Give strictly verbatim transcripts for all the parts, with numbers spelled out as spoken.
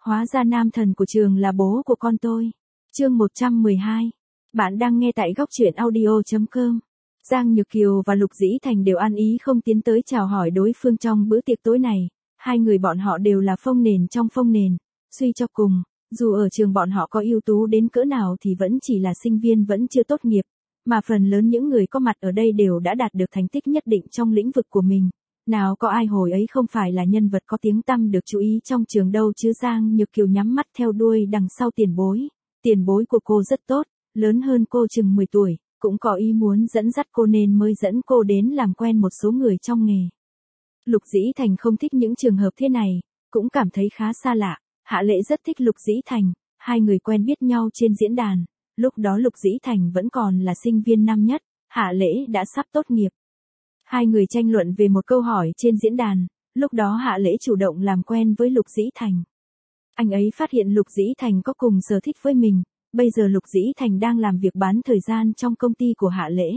Hóa ra nam thần của trường là bố của con tôi. Chương một trăm mười hai. Bạn đang nghe tại góc truyện audio chấm com. Giang Nhược Kiều và Lục Dĩ Thành đều ăn ý không tiến tới chào hỏi đối phương trong bữa tiệc tối này. Hai người bọn họ đều là phông nền trong phông nền. Suy cho cùng, dù ở trường bọn họ có ưu tú đến cỡ nào thì vẫn chỉ là sinh viên vẫn chưa tốt nghiệp. Mà phần lớn những người có mặt ở đây đều đã đạt được thành tích nhất định trong lĩnh vực của mình. Nào có ai hồi ấy không phải là nhân vật có tiếng tăm được chú ý trong trường đâu chứ. Giang Nhược Kiều nhắm mắt theo đuôi đằng sau tiền bối. Tiền bối của cô rất tốt, lớn hơn cô chừng mười tuổi, cũng có ý muốn dẫn dắt cô nên mới dẫn cô đến làm quen một số người trong nghề. Lục Dĩ Thành không thích những trường hợp thế này, cũng cảm thấy khá xa lạ. Hạ Lễ rất thích Lục Dĩ Thành, hai người quen biết nhau trên diễn đàn. Lúc đó Lục Dĩ Thành vẫn còn là sinh viên năm nhất, Hạ Lễ đã sắp tốt nghiệp. Hai người tranh luận về một câu hỏi trên diễn đàn, lúc đó Hạ Lễ chủ động làm quen với Lục Dĩ Thành. Anh ấy phát hiện Lục Dĩ Thành có cùng sở thích với mình, bây giờ Lục Dĩ Thành đang làm việc bán thời gian trong công ty của Hạ Lễ.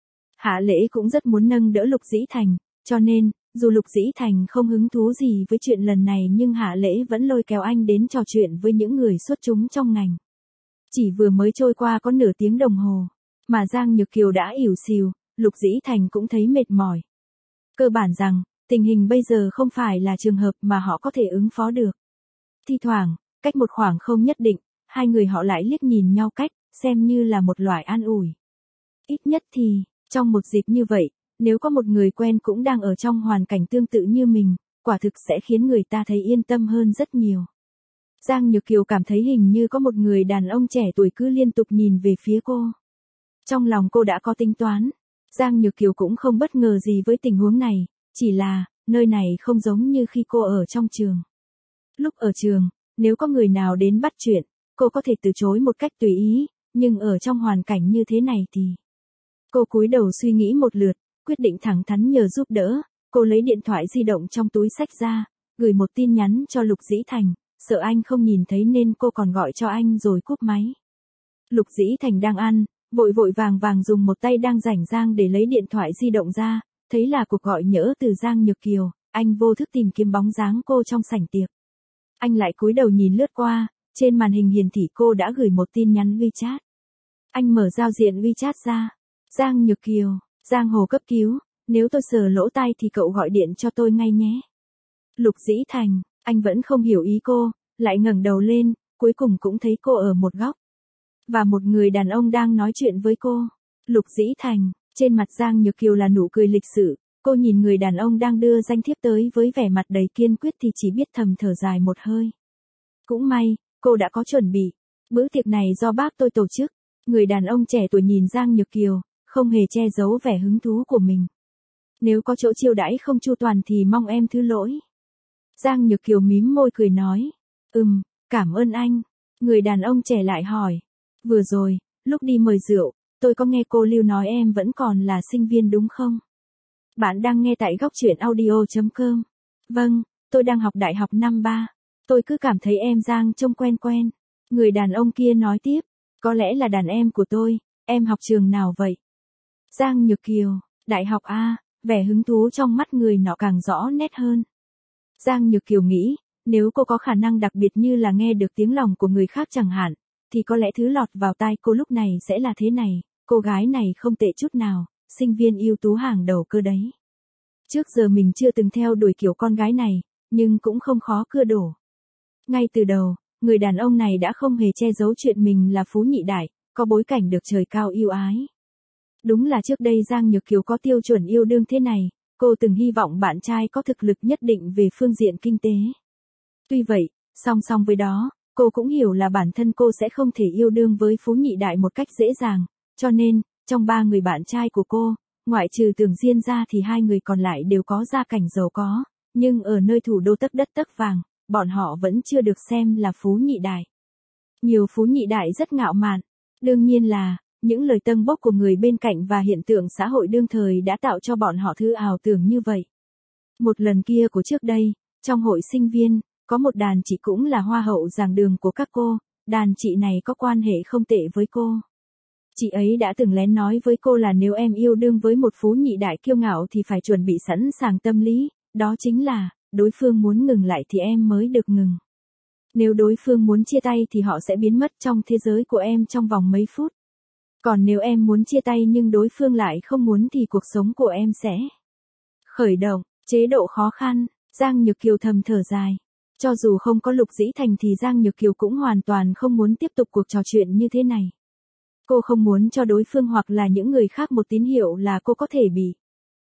Hạ Lễ cũng rất muốn nâng đỡ Lục Dĩ Thành, cho nên, dù Lục Dĩ Thành không hứng thú gì với chuyện lần này nhưng Hạ Lễ vẫn lôi kéo anh đến trò chuyện với những người xuất chúng trong ngành. Chỉ vừa mới trôi qua có nửa tiếng đồng hồ, mà Giang Nhược Kiều đã ỉu xìu, Lục Dĩ Thành cũng thấy mệt mỏi. Cơ bản rằng, tình hình bây giờ không phải là trường hợp mà họ có thể ứng phó được. Thi thoảng, cách một khoảng không nhất định, hai người họ lại liếc nhìn nhau cách, xem như là một loại an ủi. Ít nhất thì, trong một dịp như vậy, nếu có một người quen cũng đang ở trong hoàn cảnh tương tự như mình, quả thực sẽ khiến người ta thấy yên tâm hơn rất nhiều. Giang Nhược Kiều cảm thấy hình như có một người đàn ông trẻ tuổi cứ liên tục nhìn về phía cô. Trong lòng cô đã có tính toán. Giang Nhược Kiều cũng không bất ngờ gì với tình huống này, chỉ là, nơi này không giống như khi cô ở trong trường. Lúc ở trường, nếu có người nào đến bắt chuyện, cô có thể từ chối một cách tùy ý, nhưng ở trong hoàn cảnh như thế này thì... Cô cúi đầu suy nghĩ một lượt, quyết định thẳng thắn nhờ giúp đỡ. Cô lấy điện thoại di động trong túi xách ra, gửi một tin nhắn cho Lục Dĩ Thành, sợ anh không nhìn thấy nên cô còn gọi cho anh rồi cúp máy. Lục Dĩ Thành đang ăn, vội vội vàng vàng dùng một tay đang rảnh rang để lấy điện thoại di động ra, thấy là cuộc gọi nhỡ từ Giang Nhược Kiều, anh vô thức tìm kiếm bóng dáng cô trong sảnh tiệc. Anh lại cúi đầu nhìn lướt qua, trên màn hình hiển thị cô đã gửi một tin nhắn WeChat. Anh mở giao diện WeChat ra. Giang Nhược Kiều, Giang Hồ cấp cứu, nếu tôi sờ lỗ tai thì cậu gọi điện cho tôi ngay nhé. Lục Dĩ Thành, anh vẫn không hiểu ý cô, lại ngẩng đầu lên, cuối cùng cũng thấy cô ở một góc. Và một người đàn ông đang nói chuyện với cô. Lục Dĩ Thành, trên mặt Giang Nhược Kiều là nụ cười lịch sự, cô nhìn người đàn ông đang đưa danh thiếp tới với vẻ mặt đầy kiên quyết thì chỉ biết thầm thở dài một hơi. Cũng may, cô đã có chuẩn bị. Bữa tiệc này do bác tôi tổ chức. Người đàn ông trẻ tuổi nhìn Giang Nhược Kiều, không hề che giấu vẻ hứng thú của mình. Nếu có chỗ chiêu đãi không chu toàn thì mong em thứ lỗi. Giang Nhược Kiều mím môi cười nói. Ừm, cảm ơn anh. Người đàn ông trẻ lại hỏi. Vừa rồi, lúc đi mời rượu, tôi có nghe cô Lưu nói em vẫn còn là sinh viên đúng không? Bạn đang nghe tại góc truyện audio chấm com. Vâng, tôi đang học đại học năm ba. Tôi cứ cảm thấy em Giang trông quen quen. Người đàn ông kia nói tiếp. Có lẽ là đàn em của tôi, em học trường nào vậy? Giang Nhược Kiều, đại học A, vẻ hứng thú trong mắt người nọ càng rõ nét hơn. Giang Nhược Kiều nghĩ, nếu cô có khả năng đặc biệt như là nghe được tiếng lòng của người khác chẳng hạn, thì có lẽ thứ lọt vào tai cô lúc này sẽ là thế này, cô gái này không tệ chút nào, sinh viên ưu tú hàng đầu cơ đấy. Trước giờ mình chưa từng theo đuổi kiểu con gái này, nhưng cũng không khó cưa đổ. Ngay từ đầu, người đàn ông này đã không hề che giấu chuyện mình là phú nhị đại, có bối cảnh được trời cao yêu ái. Đúng là trước đây Giang Nhược Kiều có tiêu chuẩn yêu đương thế này, cô từng hy vọng bạn trai có thực lực nhất định về phương diện kinh tế. Tuy vậy, song song với đó, cô cũng hiểu là bản thân cô sẽ không thể yêu đương với phú nhị đại một cách dễ dàng, cho nên, trong ba người bạn trai của cô, ngoại trừ Tưởng Diên ra thì hai người còn lại đều có gia cảnh giàu có, nhưng ở nơi thủ đô tấc đất tấc vàng, bọn họ vẫn chưa được xem là phú nhị đại. Nhiều phú nhị đại rất ngạo mạn, đương nhiên là, những lời tâng bốc của người bên cạnh và hiện tượng xã hội đương thời đã tạo cho bọn họ thứ ảo tưởng như vậy. Một lần kia của trước đây, trong hội sinh viên, có một đàn chị cũng là hoa hậu giảng đường của các cô, đàn chị này có quan hệ không tệ với cô. Chị ấy đã từng lén nói với cô là nếu em yêu đương với một phú nhị đại kiêu ngạo thì phải chuẩn bị sẵn sàng tâm lý, đó chính là, đối phương muốn ngừng lại thì em mới được ngừng. Nếu đối phương muốn chia tay thì họ sẽ biến mất trong thế giới của em trong vòng mấy phút. Còn nếu em muốn chia tay nhưng đối phương lại không muốn thì cuộc sống của em sẽ khởi động, chế độ khó khăn. Giang Nhược Kiều thầm thở dài. Cho dù không có Lục Dĩ Thành thì Giang Nhược Kiều cũng hoàn toàn không muốn tiếp tục cuộc trò chuyện như thế này. Cô không muốn cho đối phương hoặc là những người khác một tín hiệu là cô có thể bị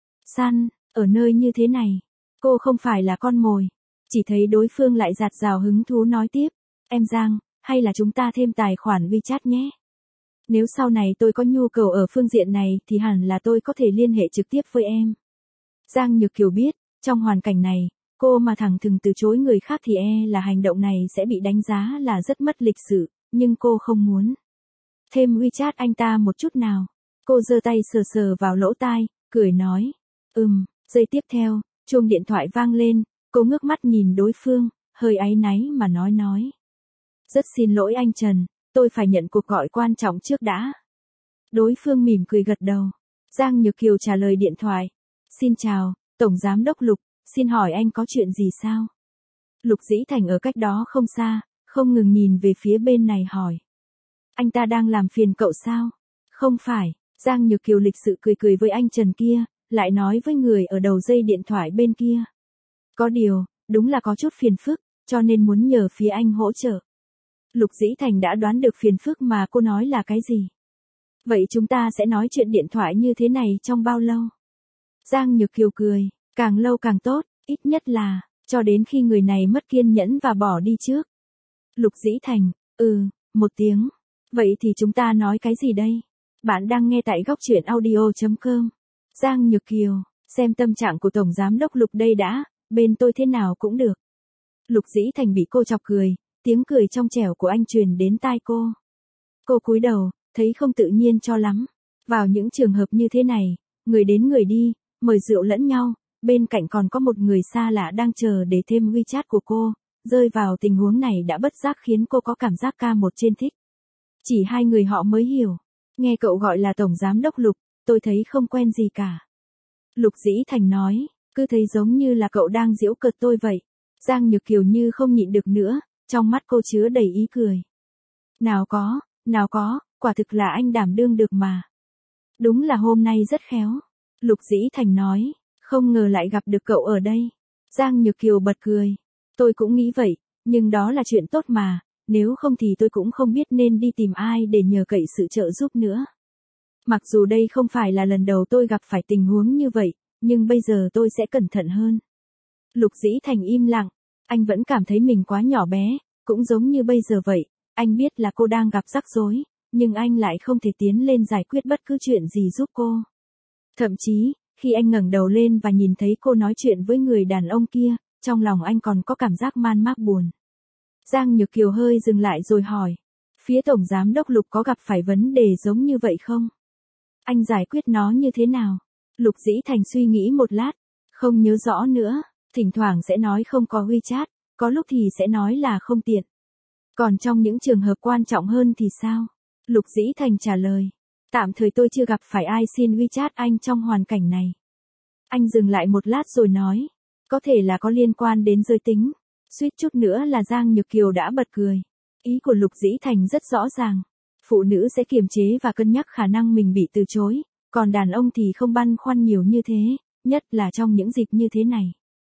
săn, ở nơi như thế này. Cô không phải là con mồi. Chỉ thấy đối phương lại dạt dào hứng thú nói tiếp. Em Giang, hay là chúng ta thêm tài khoản WeChat nhé. Nếu sau này tôi có nhu cầu ở phương diện này thì hẳn là tôi có thể liên hệ trực tiếp với em. Giang Nhược Kiều biết, trong hoàn cảnh này, cô mà thẳng thừng từ chối người khác thì e là hành động này sẽ bị đánh giá là rất mất lịch sự, nhưng cô không muốn thêm WeChat anh ta một chút nào. Cô giơ tay sờ sờ vào lỗ tai, cười nói. Ừm, giây tiếp theo, chuông điện thoại vang lên, cô ngước mắt nhìn đối phương, hơi áy náy mà nói nói. Rất xin lỗi anh Trần, tôi phải nhận cuộc gọi quan trọng trước đã. Đối phương mỉm cười gật đầu. Giang Nhược Kiều trả lời điện thoại. Xin chào, Tổng Giám đốc Lục, xin hỏi anh có chuyện gì sao? Lục Dĩ Thành ở cách đó không xa, không ngừng nhìn về phía bên này hỏi. Anh ta đang làm phiền cậu sao? Không phải, Giang Nhược Kiều lịch sự cười cười với anh Trần kia, lại nói với người ở đầu dây điện thoại bên kia. Có điều, đúng là có chút phiền phức, cho nên muốn nhờ phía anh hỗ trợ. Lục Dĩ Thành đã đoán được phiền phức mà cô nói là cái gì. Vậy chúng ta sẽ nói chuyện điện thoại như thế này trong bao lâu? Giang Nhược Kiều cười, càng lâu càng tốt, ít nhất là, cho đến khi người này mất kiên nhẫn và bỏ đi trước. Lục Dĩ Thành, ừ, một tiếng. Vậy thì chúng ta nói cái gì đây? Bạn đang nghe tại góc truyện audio chấm com. Giang Nhược Kiều, xem tâm trạng của Tổng Giám đốc Lục đây đã, bên tôi thế nào cũng được. Lục Dĩ Thành bị cô chọc cười, tiếng cười trong trẻo của anh truyền đến tai cô. Cô cúi đầu, thấy không tự nhiên cho lắm. Vào những trường hợp như thế này, người đến người đi, mời rượu lẫn nhau, bên cạnh còn có một người xa lạ đang chờ để thêm WeChat của cô, rơi vào tình huống này đã bất giác khiến cô có cảm giác ca một trên thích. Chỉ hai người họ mới hiểu. Nghe cậu gọi là Tổng Giám đốc Lục, tôi thấy không quen gì cả. Lục Dĩ Thành nói, cứ thấy giống như là cậu đang giễu cợt tôi vậy. Giang Nhược Kiều như không nhịn được nữa, trong mắt cô chứa đầy ý cười. Nào có, nào có, quả thực là anh đảm đương được mà. Đúng là hôm nay rất khéo. Lục Dĩ Thành nói, không ngờ lại gặp được cậu ở đây. Giang Nhược Kiều bật cười. Tôi cũng nghĩ vậy, nhưng đó là chuyện tốt mà, nếu không thì tôi cũng không biết nên đi tìm ai để nhờ cậy sự trợ giúp nữa. Mặc dù đây không phải là lần đầu tôi gặp phải tình huống như vậy, nhưng bây giờ tôi sẽ cẩn thận hơn. Lục Dĩ Thành im lặng, anh vẫn cảm thấy mình quá nhỏ bé, cũng giống như bây giờ vậy, anh biết là cô đang gặp rắc rối, nhưng anh lại không thể tiến lên giải quyết bất cứ chuyện gì giúp cô. Thậm chí, khi anh ngẩng đầu lên và nhìn thấy cô nói chuyện với người đàn ông kia, trong lòng anh còn có cảm giác man mác buồn. Giang Nhược Kiều hơi dừng lại rồi hỏi, phía Tổng Giám đốc Lục có gặp phải vấn đề giống như vậy không? Anh giải quyết nó như thế nào? Lục Dĩ Thành suy nghĩ một lát, không nhớ rõ nữa, thỉnh thoảng sẽ nói không có WeChat, có lúc thì sẽ nói là không tiện. Còn trong những trường hợp quan trọng hơn thì sao? Lục Dĩ Thành trả lời, tạm thời tôi chưa gặp phải ai xin WeChat anh trong hoàn cảnh này. Anh dừng lại một lát rồi nói, có thể là có liên quan đến giới tính. Suýt chút nữa là Giang Nhược Kiều đã bật cười. Ý của Lục Dĩ Thành rất rõ ràng. Phụ nữ sẽ kiềm chế và cân nhắc khả năng mình bị từ chối, còn đàn ông thì không băn khoăn nhiều như thế, nhất là trong những dịp như thế này.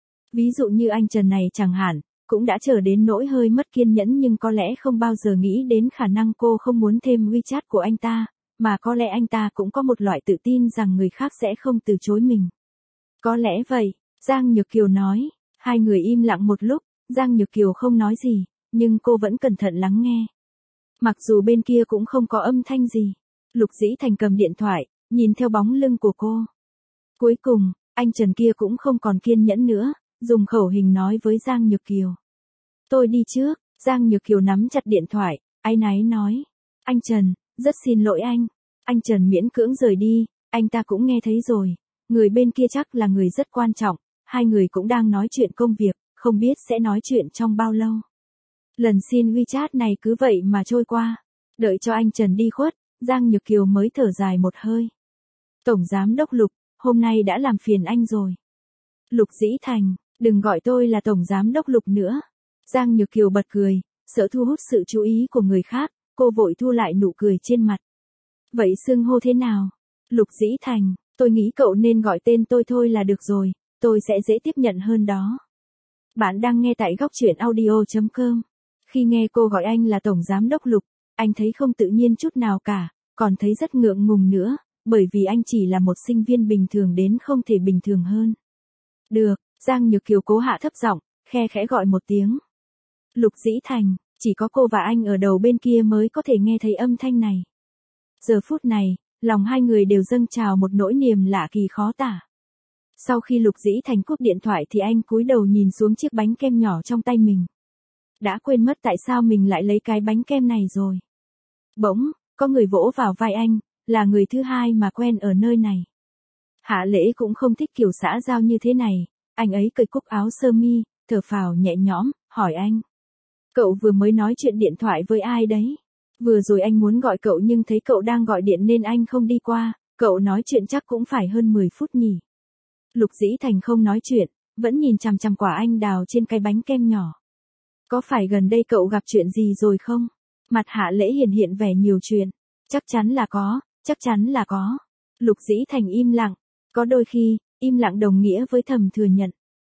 Ví dụ như anh Trần này chẳng hạn, cũng đã chờ đến nỗi hơi mất kiên nhẫn nhưng có lẽ không bao giờ nghĩ đến khả năng cô không muốn thêm WeChat của anh ta, mà có lẽ anh ta cũng có một loại tự tin rằng người khác sẽ không từ chối mình. Có lẽ vậy, Giang Nhược Kiều nói. Hai người im lặng một lúc, Giang Nhược Kiều không nói gì, nhưng cô vẫn cẩn thận lắng nghe. Mặc dù bên kia cũng không có âm thanh gì, Lục Dĩ Thành cầm điện thoại, nhìn theo bóng lưng của cô. Cuối cùng, anh Trần kia cũng không còn kiên nhẫn nữa, dùng khẩu hình nói với Giang Nhược Kiều. Tôi đi trước. Giang Nhược Kiều nắm chặt điện thoại, áy náy nói. Anh Trần, rất xin lỗi anh. Anh Trần miễn cưỡng rời đi, anh ta cũng nghe thấy rồi. Người bên kia chắc là người rất quan trọng, hai người cũng đang nói chuyện công việc, không biết sẽ nói chuyện trong bao lâu. Lần xin WeChat này cứ vậy mà trôi qua. Đợi cho anh Trần đi khuất, Giang Nhược Kiều mới thở dài một hơi. Tổng Giám đốc Lục, hôm nay đã làm phiền anh rồi. Lục Dĩ Thành, đừng gọi tôi là Tổng Giám đốc Lục nữa. Giang Nhược Kiều bật cười, Sợ thu hút sự chú ý của người khác, cô vội thu lại nụ cười trên mặt. Vậy xưng hô thế nào? Lục Dĩ Thành, tôi nghĩ cậu nên gọi tên tôi thôi là được rồi, tôi sẽ dễ tiếp nhận hơn đó. Bạn đang nghe tại góc truyện audio chấm com. Khi nghe cô gọi anh là Tổng Giám đốc Lục, anh thấy không tự nhiên chút nào cả, còn thấy rất ngượng ngùng nữa, bởi vì anh chỉ là một sinh viên bình thường đến không thể bình thường hơn. Được, Giang Nhược Kiều cố hạ thấp giọng, khe khẽ gọi một tiếng. Lục Dĩ Thành, chỉ có cô và anh ở đầu bên kia mới có thể nghe thấy âm thanh này. Giờ phút này, lòng hai người đều dâng trào một nỗi niềm lạ kỳ khó tả. Sau khi Lục Dĩ Thành cúp điện thoại thì anh cúi đầu nhìn xuống chiếc bánh kem nhỏ trong tay mình. Đã quên mất tại sao mình lại lấy cái bánh kem này rồi. Bỗng, có người vỗ vào vai anh, là người thứ hai mà quen ở nơi này. Hạ Lễ cũng không thích kiểu xã giao như thế này, anh ấy cởi cúc áo sơ mi, thở phào nhẹ nhõm, hỏi anh. Cậu vừa mới nói chuyện điện thoại với ai đấy? Vừa rồi anh muốn gọi cậu nhưng thấy cậu đang gọi điện nên anh không đi qua, cậu nói chuyện chắc cũng phải hơn mười phút nhỉ. Lục Dĩ Thành không nói chuyện, vẫn nhìn chằm chằm quả anh đào trên cái bánh kem nhỏ. Có phải gần đây cậu gặp chuyện gì rồi không? Mặt Hạ Lễ hiện hiện vẻ nhiều chuyện. Chắc chắn là có, chắc chắn là có. Lục Dĩ Thành im lặng, có đôi khi, im lặng đồng nghĩa với thầm thừa nhận.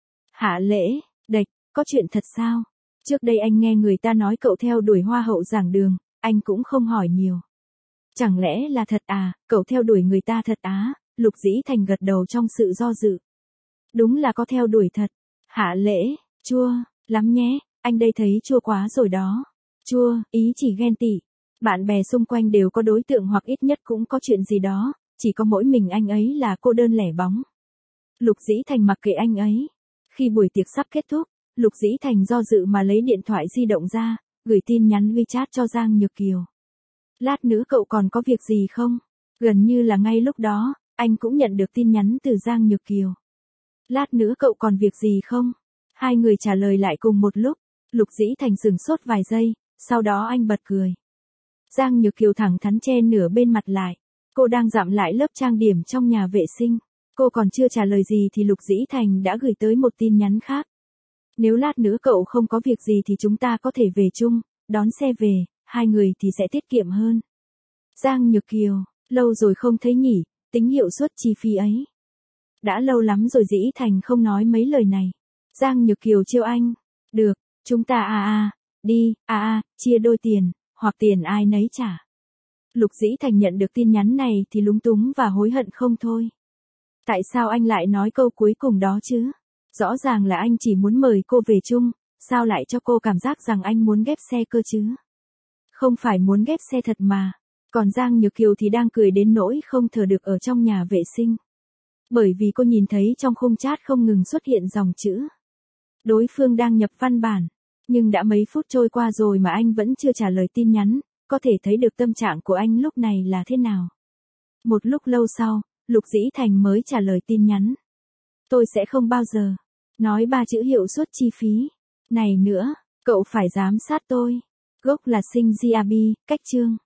Hạ Lễ, đệch, có chuyện thật sao? Trước đây anh nghe người ta nói cậu theo đuổi hoa hậu giảng đường, anh cũng không hỏi nhiều. Chẳng lẽ là thật à, cậu theo đuổi người ta thật á? Lục Dĩ Thành gật đầu trong sự do dự. Đúng là có theo đuổi thật. Hạ Lễ, chua, lắm nhé, anh đây thấy chua quá rồi đó. Chua, ý chỉ ghen tị. Bạn bè xung quanh đều có đối tượng hoặc ít nhất cũng có chuyện gì đó, chỉ có mỗi mình anh ấy là cô đơn lẻ bóng. Lục Dĩ Thành mặc kệ anh ấy. Khi buổi tiệc sắp kết thúc, Lục Dĩ Thành do dự mà lấy điện thoại di động ra, gửi tin nhắn WeChat cho Giang Nhược Kiều. Lát nữa cậu còn có việc gì không? Gần như là ngay lúc đó, anh cũng nhận được tin nhắn từ Giang Nhược Kiều. Lát nữa cậu còn việc gì không? Hai người trả lời lại cùng một lúc, Lục Dĩ Thành sửng sốt vài giây, sau đó anh bật cười. Giang Nhược Kiều thẳng thắn che nửa bên mặt lại, cô đang dặm lại lớp trang điểm trong nhà vệ sinh. Cô còn chưa trả lời gì thì Lục Dĩ Thành đã gửi tới một tin nhắn khác. Nếu lát nữa cậu không có việc gì thì chúng ta có thể về chung, đón xe về, hai người thì sẽ tiết kiệm hơn. Giang Nhược Kiều, lâu rồi không thấy nhỉ, tính hiệu suất chi phí ấy. Đã lâu lắm rồi Dĩ Thành không nói mấy lời này. Giang Nhược Kiều trêu anh. Được, chúng ta à à, đi, à à, chia đôi tiền, hoặc tiền ai nấy trả. Lục Dĩ Thành nhận được tin nhắn này thì lúng túng và hối hận không thôi. Tại sao anh lại nói câu cuối cùng đó chứ? Rõ ràng là anh chỉ muốn mời cô về chung, sao lại cho cô cảm giác rằng anh muốn ghép xe cơ chứ? Không phải muốn ghép xe thật mà. Còn Giang Nhược Kiều thì đang cười đến nỗi không thở được ở trong nhà vệ sinh. Bởi vì cô nhìn thấy trong khung chat không ngừng xuất hiện dòng chữ. Đối phương đang nhập văn bản, nhưng đã mấy phút trôi qua rồi mà anh vẫn chưa trả lời tin nhắn, có thể thấy được tâm trạng của anh lúc này là thế nào. Một lúc lâu sau, Lục Dĩ Thành mới trả lời tin nhắn. Tôi sẽ không bao giờ nói ba chữ hiệu suất chi phí này nữa, cậu phải giám sát tôi. Gốc là sinh gi a bi, cách chương.